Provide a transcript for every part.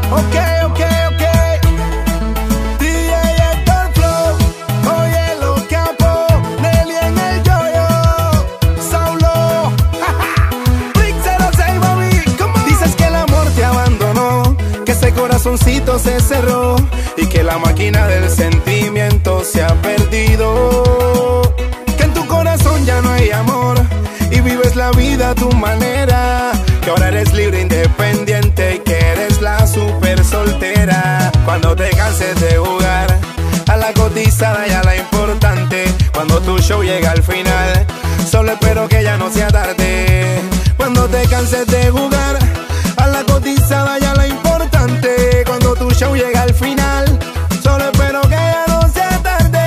Ok, ok, ok. DJ Héctor Flow, oye los capos, Nelly en el yoyo, Saulo, Brick 06, mami, come on. Dices que el amor te abandonó, que ese corazoncito se cerró y que la máquina del sentimiento se ha perdido. Que en tu corazón ya no hay amor y vives la vida a tu manera. Que ahora eres libre, independiente y que eres la super soltera. Cuando te canses de jugar a la cotizada y a la importante, cuando tu show llega al final, solo espero que ya no sea tarde. Cuando te canses de jugar a la cotizada y a la importante, cuando tu show llega al final, solo espero que ya no sea tarde.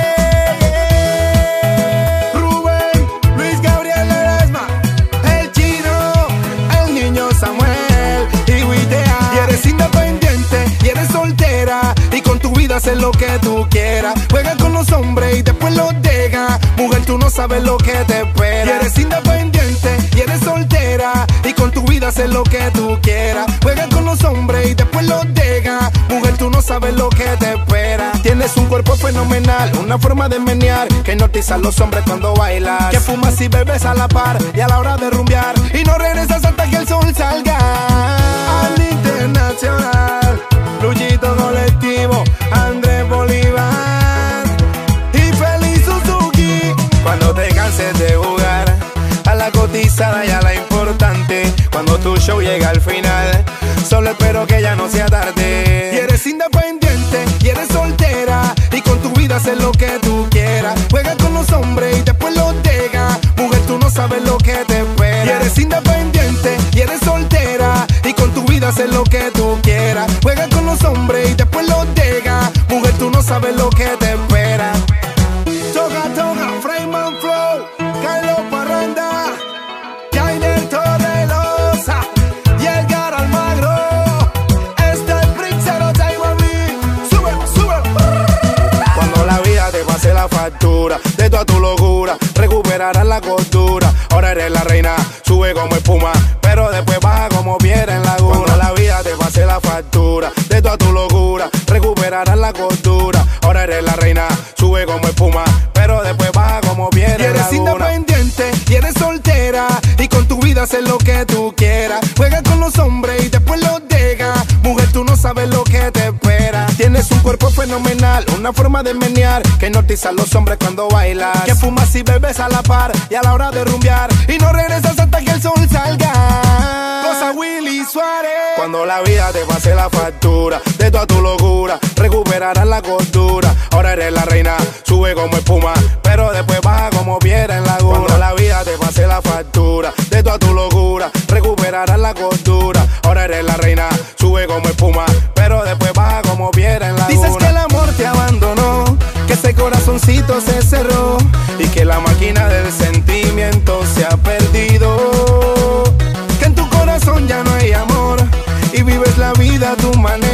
Rubén, Luis Gabriel Ledesma, el Chino, el niño Samuel y Witea. Y eres independiente y eres soltera y con tu vida haces lo que tú quieras. Juega con los hombres y después los deja. Mujer, tú no sabes lo que te espera. Y eres independiente y eres soltera y con tu vida haces lo que tú quieras. Juega con los hombres y después los deja. Mujer, tú no sabes lo que te espera. Tienes un cuerpo fenomenal, una forma de menear que hipnotiza a los hombres cuando bailas. Que fumas y bebes a la par y a la hora de rumbear y no regresas hasta que el sol salga. Al internacional, Luchito Colectivo, Andrés Bolívar y Feliz Suzuki. Cuando te canses de jugar a la cotizada y a la importante, cuando tu show llega al final, solo espero que ya no sea tarde. Y eres independiente y eres soltera y con tu vida haces lo que tú quieras. Juega con los hombres y después los deja. Mujer, tú no sabes lo que te espera. Y eres independiente y eres soltera y con tu vida haces lo que tú quieras. Juega con los hombres y después los deja. Mujer, tú no sabes lo que te espera. Toca, toca, Freeman Flow, Carlos Parranda, Jainer Torrelosa y Edgar Almagro. Este es Brick 06, mami. Sube, sube. Cuando la vida te pase la factura de toda tu locura, recuperarás la cordura. Ahora eres la reina, sube como espuma, pero después baja como piedra en la laguna. Cuando la vida te pase la factura de toda tu locura, recuperarás la cordura. Ahora eres la reina, sube como espuma, pero después baja como piedra en la laguna. Y eres independiente y eres soltera y con tu vida haces lo que tú quieras. Juega con los hombres y después los deja. Mujer, tú no sabes lo que te espera. Tienes un cuerpo fenomenal, una forma de menear que hipnotiza a los hombres cuando bailas. Que fumas y bebes a la par y a la hora de rumbear y no regresas hasta que el sol salga. Cosa Willy Suárez. Cuando la vida te pase la factura de toda tu locura, recuperarás la cordura. Ahora eres la reina, sube como espuma, pero después baja como piedra en la laguna. Cuando la vida te pase la factura de toda tu locura, recuperarás la cordura. Ahora eres la reina, sube como espuma, pero después baja como piedra en la laguna. Dices que el amor te abandonó, que ese corazoncito se cerró y que la máquina del sentimiento se ha perdido. Que en tu corazón ya no hay amor y vives la vida a tu manera.